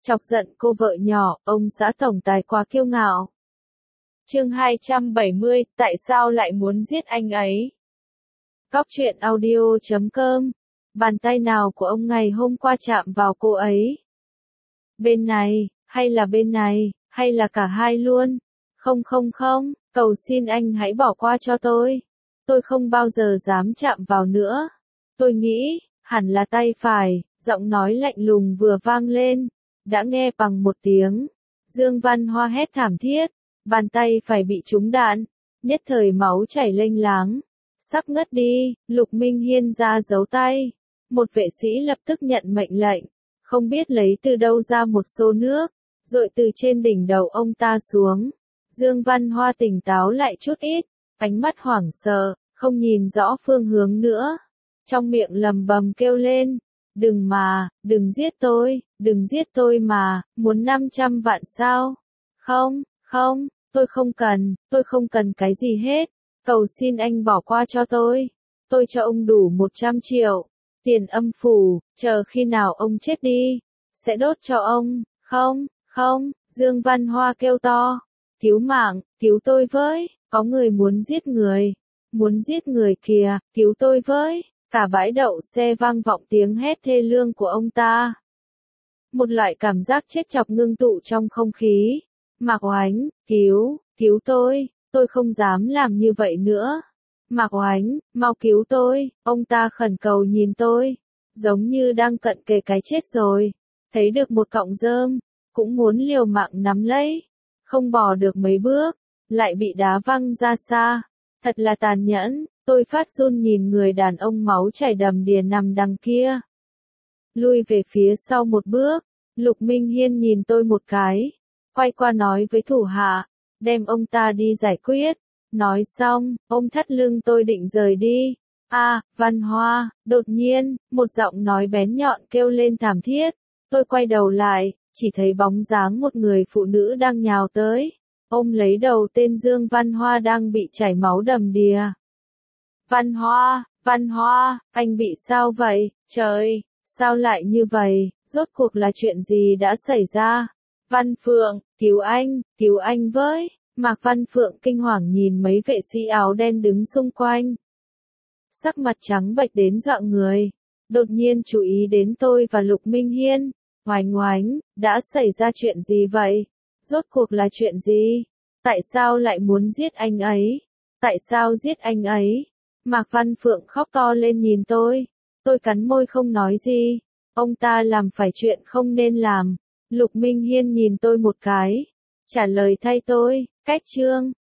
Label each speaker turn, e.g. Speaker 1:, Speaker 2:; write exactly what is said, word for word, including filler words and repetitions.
Speaker 1: Chọc giận cô vợ nhỏ, ông xã tổng tài quá kiêu ngạo. Chương hai trăm bảy mươi, tại sao lại muốn giết anh ấy? Cóc truyện audio chấm com. Bàn tay nào của ông ngày hôm qua chạm vào cô ấy? Bên này, hay là bên này, hay là cả hai luôn? Không không không, cầu xin anh hãy bỏ qua cho tôi. Tôi không bao giờ dám chạm vào nữa. Tôi nghĩ, hẳn là tay phải, giọng nói lạnh lùng vừa vang lên. Đã nghe bằng một tiếng. Dương Văn Hoa hét thảm thiết. Bàn tay phải bị trúng đạn. Nhất thời máu chảy lênh láng. Sắp ngất đi, Lục Minh Hiên ra giấu tay. Một vệ sĩ lập tức nhận mệnh lệnh. Không biết lấy từ đâu ra một xô nước. Dội từ trên đỉnh đầu ông ta xuống. Dương Văn Hoa tỉnh táo lại chút ít. Ánh mắt hoảng sợ, không nhìn rõ phương hướng nữa. Trong miệng lầm bầm kêu lên. Đừng mà, đừng giết tôi, đừng giết tôi mà, muốn năm trăm vạn sao? Không, không, tôi không cần, tôi không cần cái gì hết. Cầu xin anh bỏ qua cho tôi. Tôi cho ông đủ một trăm triệu. Tiền âm phủ, chờ khi nào ông chết đi. Sẽ đốt cho ông. Không, không, Dương Văn Hoa kêu to. Cứu mạng, cứu tôi với, có người muốn giết người. Muốn giết người kìa, cứu tôi với. Cả bãi đậu xe vang vọng tiếng hét thê lương của ông ta. Một loại cảm giác chết chọc ngưng tụ trong không khí. Mạc Oánh, cứu, cứu tôi, tôi không dám làm như vậy nữa. Mạc Oánh, mau cứu tôi, ông ta khẩn cầu nhìn tôi. Giống như đang cận kề cái chết rồi. Thấy được một cọng rơm, cũng muốn liều mạng nắm lấy. Không bỏ được mấy bước, lại bị đá văng ra xa. Thật là tàn nhẫn. Tôi phát run nhìn người đàn ông máu chảy đầm đìa nằm đằng kia. Lui về phía sau một bước, Lục Minh Hiên nhìn tôi một cái. Quay qua nói với thủ hạ, đem ông ta đi giải quyết. Nói xong, ông thắt lưng tôi định rời đi. A, Văn Hoa, đột nhiên, một giọng nói bén nhọn kêu lên thảm thiết. Tôi quay đầu lại, chỉ thấy bóng dáng một người phụ nữ đang nhào tới. Ôm lấy đầu tên Dương Văn Hoa đang bị chảy máu đầm đìa. Văn Hoa, Văn Hoa, anh bị sao vậy? Trời, sao lại như vậy? Rốt cuộc là chuyện gì đã xảy ra? Văn Phượng, cứu anh, cứu anh với. Mạc Văn Phượng kinh hoàng nhìn mấy vệ sĩ áo đen đứng xung quanh. Sắc mặt trắng bệch đến dọa người. Đột nhiên chú ý đến tôi và Lục Minh Hiên. Oánh oánh, đã xảy ra chuyện gì vậy? Rốt cuộc là chuyện gì? Tại sao lại muốn giết anh ấy? Tại sao giết anh ấy? Mạc Văn Phượng khóc to lên nhìn tôi. Tôi cắn môi không nói gì. Ông ta làm phải chuyện không nên làm. Lục Minh Hiên nhìn tôi một cái. Trả lời thay tôi. Cách chương.